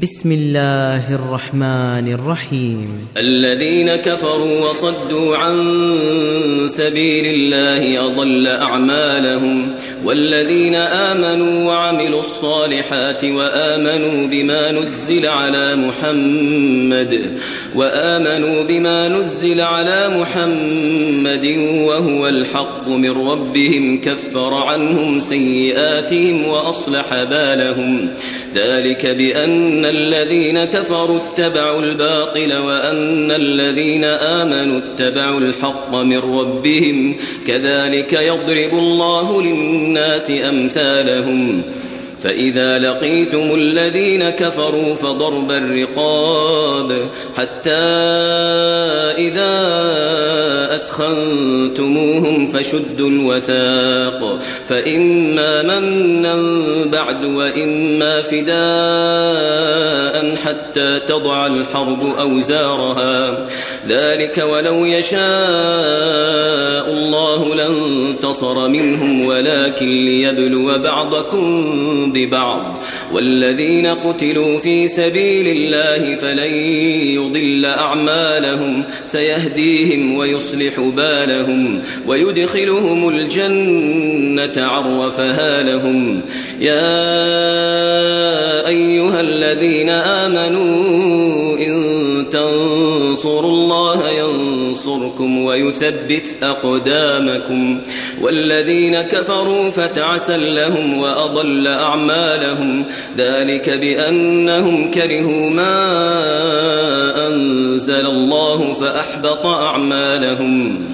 بسم الله الرحمن الرحيم. الذين كفروا وصدوا عن سبيل الله أضل أعمالهم، والذين آمنوا وعملوا الصالحات وآمنوا بما نزل على محمد وهو الحق من ربهم كفر عنهم سيئاتهم وأصلح بالهم. ذلك بأن الذين كفروا اتبعوا الباطل وأن الذين آمنوا اتبعوا الحق من ربهم، كذلك يضرب الله للناس أمثالهم. فإذا لقيتم الذين كفروا فضرب الرقاب حتى إذا أثخنتموهم فشدوا الوثاق، فإما منا بعد وإما فداء حتى تضع الحرب أوزارها، ذلك ولو يشاء الله لانتصر منهم ولكن ليبلو بعضكم ببعض. والذين قتلوا في سبيل الله فلن يضل أعمالهم، سيهديهم ويصلح بالهم ويدخلهم الجنة عرفها لهم. يا أيها الذين آمنوا إن تنصروا الله ينصركم ويثبت أقدامكم. والذين كفروا فتعسا لهم وأضل أعمالهم، ذلك بأنهم كرهوا ما أنزل الله فأحبط أعمالهم.